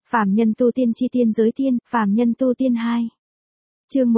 Phàm nhân tu tiên chi tiên giới tiên, phàm nhân tu tiên 2. Chương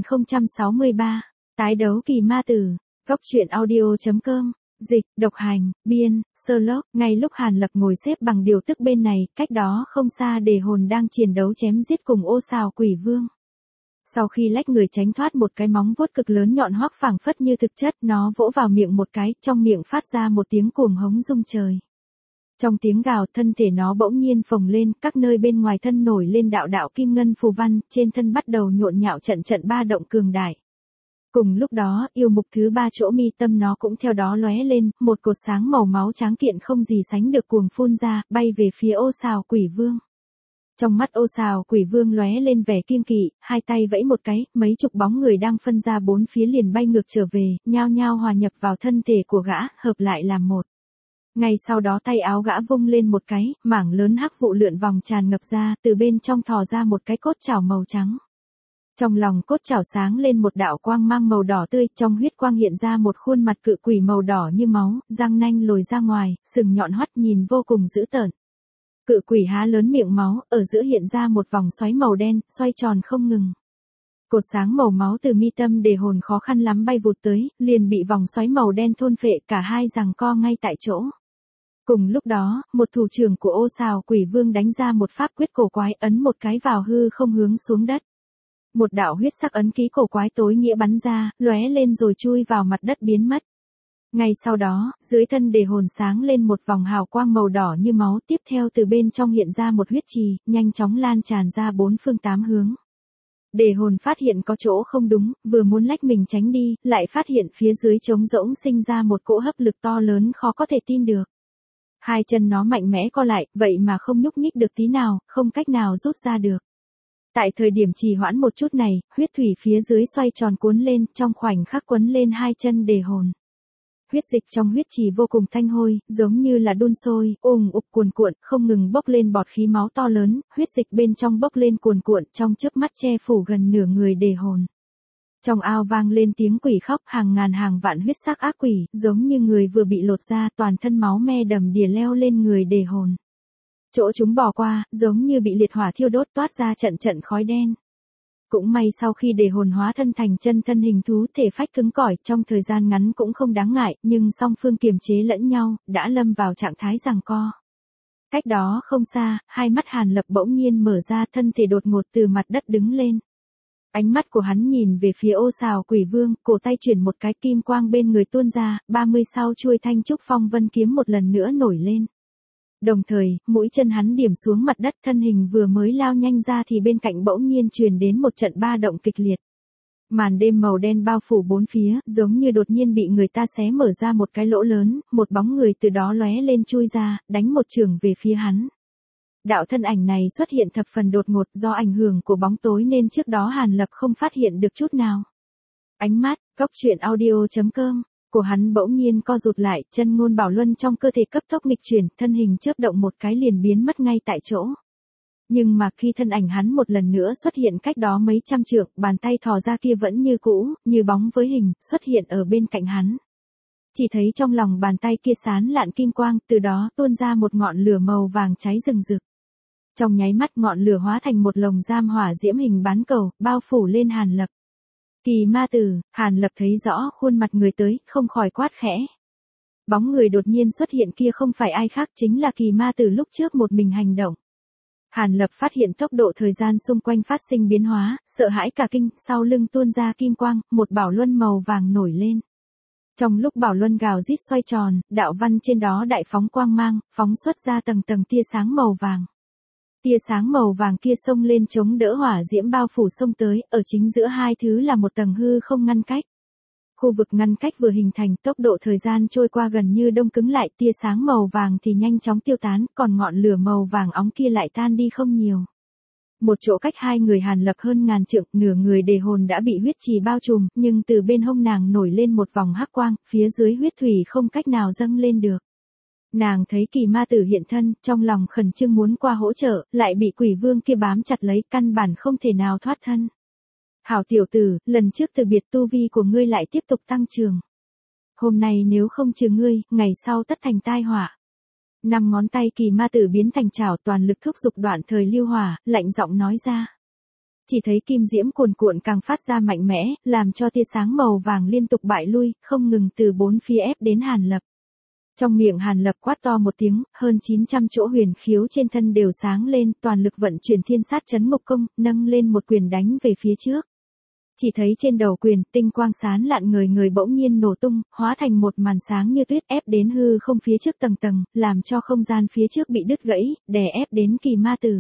1063, tái đấu kỳ ma tử. Góc truyện audio.com, dịch, độc hành, biên, Sherlock. Ngay lúc Hàn Lập ngồi xếp bằng điều tức bên này, cách đó không xa Đề Hồn đang chiến đấu chém giết cùng Ô Sào Quỷ Vương. Sau khi lách người tránh thoát một cái móng vuốt cực lớn nhọn hoắc phảng phất như thực chất, nó vỗ vào miệng một cái, trong miệng phát ra một tiếng cuồng hống rung trời. Trong tiếng gào, thân thể nó bỗng nhiên phồng lên, các nơi bên ngoài thân nổi lên đạo đạo kim ngân phù văn, trên thân bắt đầu nhộn nhạo trận trận ba động cường đại. Cùng lúc đó, yêu mục thứ ba chỗ mi tâm nó cũng theo đó lóe lên, một cột sáng màu máu tráng kiện không gì sánh được cuồng phun ra, bay về phía Ô Sào Quỷ Vương. Trong mắt Ô Sào Quỷ Vương lóe lên vẻ kiêng kỵ, hai tay vẫy một cái, mấy chục bóng người đang phân ra bốn phía liền bay ngược trở về, nhao nhao hòa nhập vào thân thể của gã, hợp lại làm một. Ngay sau đó tay áo gã vung lên một cái, mảng lớn hắc vụ lượn vòng tràn ngập ra, từ bên trong thò ra một cái cốt chảo màu trắng. Trong lòng cốt chảo sáng lên một đạo quang mang màu đỏ tươi, trong huyết quang hiện ra một khuôn mặt cự quỷ màu đỏ như máu, răng nanh lồi ra ngoài, sừng nhọn hoắt nhìn vô cùng dữ tợn. Cự quỷ há lớn miệng máu, ở giữa hiện ra một vòng xoáy màu đen, xoay tròn không ngừng. Cột sáng màu máu từ mi tâm Đề Hồn khó khăn lắm bay vụt tới, liền bị vòng xoáy màu đen thôn phệ, cả hai giằng co ngay tại chỗ. Cùng lúc đó, một thủ trưởng của Ô Sào Quỷ Vương đánh ra một pháp quyết cổ quái, ấn một cái vào hư không hướng xuống đất. Một đạo huyết sắc ấn ký cổ quái tối nghĩa bắn ra, lóe lên rồi chui vào mặt đất biến mất. Ngay sau đó, dưới thân Đề Hồn sáng lên một vòng hào quang màu đỏ như máu, tiếp theo từ bên trong hiện ra một huyết trì, nhanh chóng lan tràn ra bốn phương tám hướng. Đề Hồn phát hiện có chỗ không đúng, vừa muốn lách mình tránh đi, lại phát hiện phía dưới trống rỗng sinh ra một cỗ hấp lực to lớn khó có thể tin được. Hai chân nó mạnh mẽ co lại, vậy mà không nhúc nhích được tí nào, không cách nào rút ra được. Tại thời điểm trì hoãn một chút này, huyết thủy phía dưới xoay tròn cuốn lên, trong khoảnh khắc quấn lên hai chân Đề Hồn. Huyết dịch trong huyết trì vô cùng thanh hôi, giống như là đun sôi, ục cuồn cuộn, không ngừng bốc lên bọt khí máu to lớn, huyết dịch bên trong bốc lên cuồn cuộn, trong chớp mắt che phủ gần nửa người Đề Hồn. Trong ao vang lên tiếng quỷ khóc, hàng ngàn hàng vạn huyết sắc ác quỷ, giống như người vừa bị lột ra, toàn thân máu me đầm đìa leo lên người Đề Hồn. Chỗ chúng bỏ qua, giống như bị liệt hỏa thiêu đốt, toát ra trận trận khói đen. Cũng may sau khi Đề Hồn hóa thân thành chân thân hình thú, thể phách cứng cỏi, trong thời gian ngắn cũng không đáng ngại, nhưng song phương kiềm chế lẫn nhau, đã lâm vào trạng thái giằng co. Cách đó không xa, hai mắt Hàn Lập bỗng nhiên mở ra, thân thể đột ngột từ mặt đất đứng lên. Ánh mắt của hắn nhìn về phía Ô Sào Quỷ Vương, cổ tay chuyển một cái, kim quang bên người tuôn ra, 30 sau chuôi thanh trúc phong vân kiếm một lần nữa nổi lên. Đồng thời, mũi chân hắn điểm xuống mặt đất, thân hình vừa mới lao nhanh ra thì bên cạnh bỗng nhiên truyền đến một trận ba động kịch liệt. Màn đêm màu đen bao phủ bốn phía, giống như đột nhiên bị người ta xé mở ra một cái lỗ lớn, một bóng người từ đó lóe lên chui ra, đánh một chưởng về phía hắn. Đạo thân ảnh này xuất hiện thập phần đột ngột, do ảnh hưởng của bóng tối nên trước đó Hàn Lập không phát hiện được chút nào. Ánh mắt, góc truyện audio.com, của hắn bỗng nhiên co rụt lại, chân ngôn bảo luân trong cơ thể cấp tốc nghịch chuyển, thân hình chớp động một cái liền biến mất ngay tại chỗ. Nhưng mà khi thân ảnh hắn một lần nữa xuất hiện cách đó mấy trăm trượng, bàn tay thò ra kia vẫn như cũ, như bóng với hình, xuất hiện ở bên cạnh hắn. Chỉ thấy trong lòng bàn tay kia sán lạn kim quang, từ đó tuôn ra một ngọn lửa màu vàng cháy rừng rực. Trong nháy mắt ngọn lửa hóa thành một lồng giam hỏa diễm hình bán cầu, bao phủ lên Hàn Lập. Kỳ ma tử, Hàn Lập thấy rõ khuôn mặt người tới, không khỏi quát khẽ. Bóng người đột nhiên xuất hiện kia không phải ai khác, chính là kỳ ma tử lúc trước một mình hành động. Hàn Lập phát hiện tốc độ thời gian xung quanh phát sinh biến hóa, sợ hãi cả kinh, sau lưng tuôn ra kim quang, một bảo luân màu vàng nổi lên. Trong lúc bảo luân gào rít xoay tròn, đạo văn trên đó đại phóng quang mang, phóng xuất ra tầng tầng tia sáng màu vàng. Tia sáng màu vàng kia xông lên chống đỡ hỏa diễm bao phủ xông tới, ở chính giữa hai thứ là một tầng hư không ngăn cách. Khu vực ngăn cách vừa hình thành, tốc độ thời gian trôi qua gần như đông cứng lại, tia sáng màu vàng thì nhanh chóng tiêu tán, còn ngọn lửa màu vàng óng kia lại tan đi không nhiều. Một chỗ cách hai người Hàn Lập hơn ngàn trượng, nửa người Đề Hồn đã bị huyết trì bao trùm, nhưng từ bên hông nàng nổi lên một vòng hắc quang, phía dưới huyết thủy không cách nào dâng lên được. Nàng thấy kỳ ma tử hiện thân, trong lòng khẩn trương muốn qua hỗ trợ, lại bị quỷ vương kia bám chặt lấy, căn bản không thể nào thoát thân. Hảo tiểu tử, lần trước từ biệt tu vi của ngươi lại tiếp tục tăng trưởng. Hôm nay nếu không trừ ngươi, ngày sau tất thành tai họa. Năm ngón tay Kỳ Ma Tử biến thành chảo, toàn lực thúc giục đoạn thời lưu hỏa, lạnh giọng nói ra. Chỉ thấy kim diễm cuồn cuộn càng phát ra mạnh mẽ, làm cho tia sáng màu vàng liên tục bại lui, không ngừng từ bốn phía ép đến Hàn Lập. Trong miệng Hàn Lập quát to một tiếng, hơn 900 chỗ huyền khiếu trên thân đều sáng lên, toàn lực vận chuyển thiên sát chấn ngục công, nâng lên một quyền đánh về phía trước. Chỉ thấy trên đầu quyền, tinh quang sáng lạn người người bỗng nhiên nổ tung, hóa thành một màn sáng như tuyết ép đến hư không phía trước tầng tầng, làm cho không gian phía trước bị đứt gãy, đè ép đến Kỳ Ma Tử.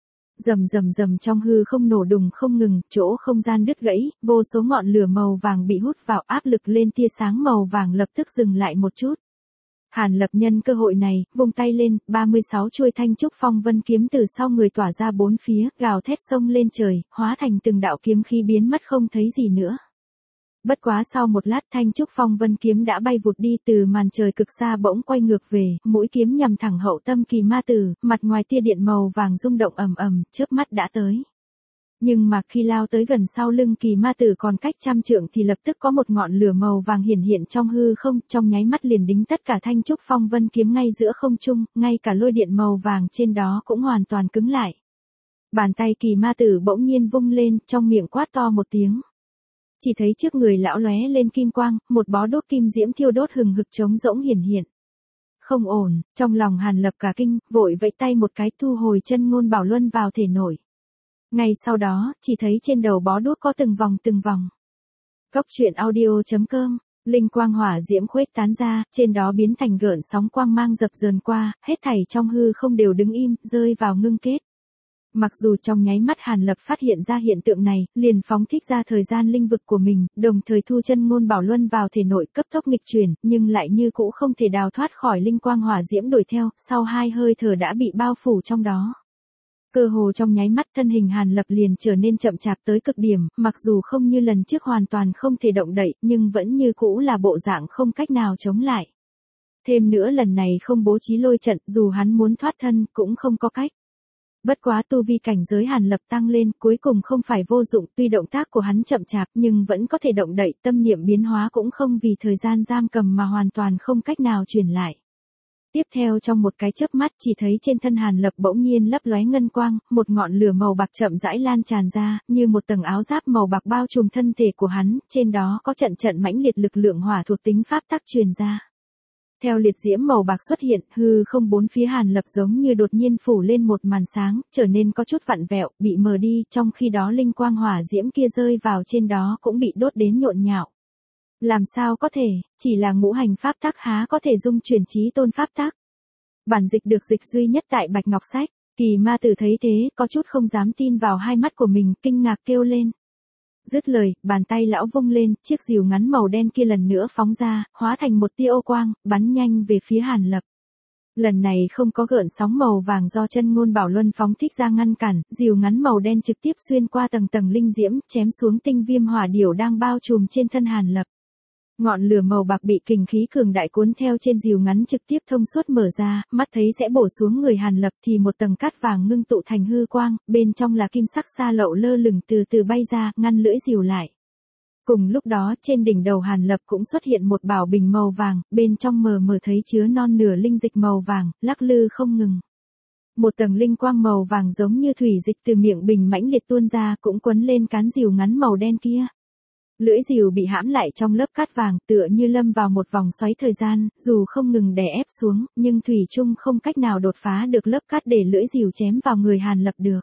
Rầm rầm rầm trong hư không nổ đùng không ngừng, chỗ không gian đứt gãy, vô số ngọn lửa màu vàng bị hút vào, áp lực lên tia sáng màu vàng lập tức dừng lại một chút. Hàn Lập nhân cơ hội này, vung tay lên, 36 chuôi thanh trúc phong vân kiếm từ sau người tỏa ra bốn phía, gào thét sông lên trời, hóa thành từng đạo kiếm khí biến mất không thấy gì nữa. Bất quá sau một lát thanh trúc phong vân kiếm đã bay vụt đi, từ màn trời cực xa bỗng quay ngược về, mũi kiếm nhằm thẳng hậu tâm Kỳ Ma Tử, mặt ngoài tia điện màu vàng rung động ầm ầm, chớp mắt đã tới. Nhưng mà khi lao tới gần sau lưng Kỳ Ma Tử còn cách 100 trượng thì lập tức có một ngọn lửa màu vàng hiển hiện trong hư không, trong nháy mắt liền đính tất cả thanh trúc phong vân kiếm ngay giữa không trung, ngay cả lôi điện màu vàng trên đó cũng hoàn toàn cứng lại. Bàn tay Kỳ Ma Tử bỗng nhiên vung lên, trong miệng quát to một tiếng. Chỉ thấy trước người lão lóe lên kim quang, một bó đốt kim diễm thiêu đốt hừng hực trống rỗng hiển hiện. Không ổn, trong lòng Hàn Lập cả kinh, vội vẫy tay một cái thu hồi chân ngôn bảo luân vào thể nội. Ngay sau đó, chỉ thấy trên đầu bó đuốc có từng vòng từng vòng. Cốc truyện audio.com, linh quang hỏa diễm khuếch tán ra, trên đó biến thành gợn sóng quang mang dập dờn qua, hết thảy trong hư không đều đứng im, rơi vào ngưng kết. Mặc dù trong nháy mắt Hàn Lập phát hiện ra hiện tượng này, liền phóng thích ra thời gian linh vực của mình, đồng thời thu chân ngôn bảo luân vào thể nội cấp tốc nghịch chuyển, nhưng lại như cũ không thể đào thoát khỏi linh quang hỏa diễm đuổi theo, sau 2 hơi thở đã bị bao phủ trong đó. Cơ hồ trong nháy mắt thân hình Hàn Lập liền trở nên chậm chạp tới cực điểm, mặc dù không như lần trước hoàn toàn không thể động đậy, nhưng vẫn như cũ là bộ dạng không cách nào chống lại. Thêm nữa lần này không bố trí lôi trận, dù hắn muốn thoát thân, cũng không có cách. Bất quá tu vi cảnh giới Hàn Lập tăng lên, cuối cùng không phải vô dụng, tuy động tác của hắn chậm chạp nhưng vẫn có thể động đậy, tâm niệm biến hóa cũng không vì thời gian giam cầm mà hoàn toàn không cách nào truyền lại. Tiếp theo trong một cái chớp mắt chỉ thấy trên thân Hàn Lập bỗng nhiên lấp lóe ngân quang, một ngọn lửa màu bạc chậm rãi lan tràn ra, như một tầng áo giáp màu bạc bao trùm thân thể của hắn, trên đó có trận trận mãnh liệt lực lượng hỏa thuộc tính pháp tắc truyền ra. Theo liệt diễm màu bạc xuất hiện, hư không bốn phía Hàn Lập giống như đột nhiên phủ lên một màn sáng, trở nên có chút vặn vẹo, bị mờ đi, trong khi đó linh quang hỏa diễm kia rơi vào trên đó cũng bị đốt đến nhộn nhạo. Làm sao có thể, chỉ là ngũ hành pháp tắc há có thể dung chuyển chí tôn pháp tắc. Bản dịch được dịch duy nhất tại Bạch Ngọc Sách. Kỳ Ma Tử thấy thế, có chút không dám tin vào hai mắt của mình, kinh ngạc kêu lên. Dứt lời, bàn tay lão vung lên, chiếc rìu ngắn màu đen kia lần nữa phóng ra, hóa thành một tia ô quang, bắn nhanh về phía Hàn Lập. Lần này không có gợn sóng màu vàng do chân ngôn bảo luân phóng thích ra ngăn cản, rìu ngắn màu đen trực tiếp xuyên qua tầng tầng linh diễm, chém xuống tinh viêm hỏa điểu đang bao trùm trên thân Hàn Lập. Ngọn lửa màu bạc bị kình khí cường đại cuốn theo trên rìu ngắn trực tiếp thông suốt mở ra, mắt thấy sẽ bổ xuống người Hàn Lập thì một tầng cát vàng ngưng tụ thành hư quang, bên trong là kim sắc sa lậu lơ lửng từ từ bay ra, ngăn lưỡi rìu lại. Cùng lúc đó, trên đỉnh đầu Hàn Lập cũng xuất hiện một bảo bình màu vàng, bên trong mờ mờ thấy chứa non nửa linh dịch màu vàng, lắc lư không ngừng. Một tầng linh quang màu vàng giống như thủy dịch từ miệng bình mãnh liệt tuôn ra, cũng quấn lên cán rìu ngắn màu đen kia. Lưỡi rìu bị hãm lại trong lớp cát vàng, tựa như lâm vào một vòng xoáy thời gian, dù không ngừng đè ép xuống, nhưng thủy chung không cách nào đột phá được lớp cát để lưỡi rìu chém vào người Hàn Lập được.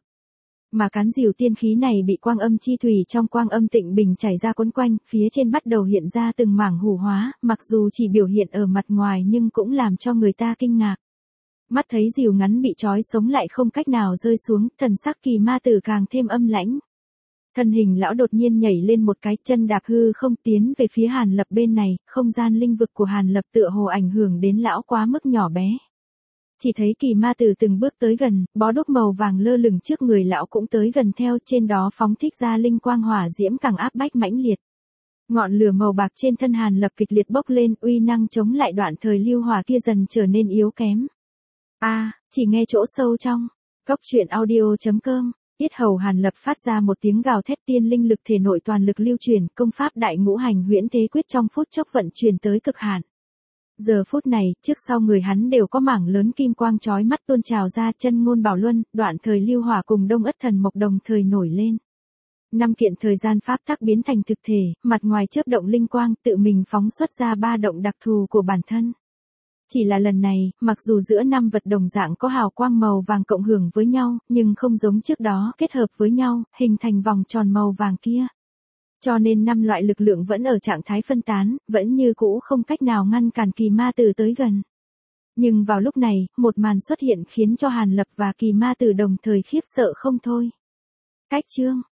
Mà cán rìu tiên khí này bị quang âm chi thủy trong quang âm tịnh bình chảy ra quấn quanh, phía trên bắt đầu hiện ra từng mảng hủ hóa, mặc dù chỉ biểu hiện ở mặt ngoài nhưng cũng làm cho người ta kinh ngạc. Mắt thấy rìu ngắn bị trói sống lại không cách nào rơi xuống, thần sắc Kỳ Ma Tử càng thêm âm lãnh. Thân hình lão đột nhiên nhảy lên một cái, chân đạp hư không tiến về phía Hàn Lập bên này, không gian linh vực của Hàn Lập tựa hồ ảnh hưởng đến lão quá mức nhỏ bé. Chỉ thấy Kỳ Ma Tử từng bước tới gần, bó đuốc màu vàng lơ lửng trước người lão cũng tới gần theo, trên đó phóng thích ra linh quang hỏa diễm càng áp bách mãnh liệt. Ngọn lửa màu bạc trên thân Hàn Lập kịch liệt bốc lên, uy năng chống lại đoạn thời lưu hỏa kia dần trở nên yếu kém. Chỉ nghe chỗ sâu trong. Cốc truyện audio.com. Yết hầu Hàn Lập phát ra một tiếng gào thét, tiên linh lực thể nội toàn lực lưu truyền, công pháp đại ngũ hành huyễn thế quyết trong phút chốc vận chuyển tới cực hạn. Giờ phút này, trước sau người hắn đều có mảng lớn kim quang chói mắt tuôn trào ra, chân ngôn bảo luân, đoạn thời lưu hỏa cùng đông ất thần mộc đồng thời nổi lên. Năm kiện thời gian pháp tắc biến thành thực thể, mặt ngoài chớp động linh quang, tự mình phóng xuất ra ba động đặc thù của bản thân. Chỉ là lần này, mặc dù giữa năm vật đồng dạng có hào quang màu vàng cộng hưởng với nhau, nhưng không giống trước đó kết hợp với nhau, hình thành vòng tròn màu vàng kia. Cho nên năm loại lực lượng vẫn ở trạng thái phân tán, vẫn như cũ không cách nào ngăn cản kỳ ma tử tới gần. Nhưng vào lúc này, một màn xuất hiện khiến cho Hàn Lập và kỳ ma tử đồng thời khiếp sợ không thôi. Cách chương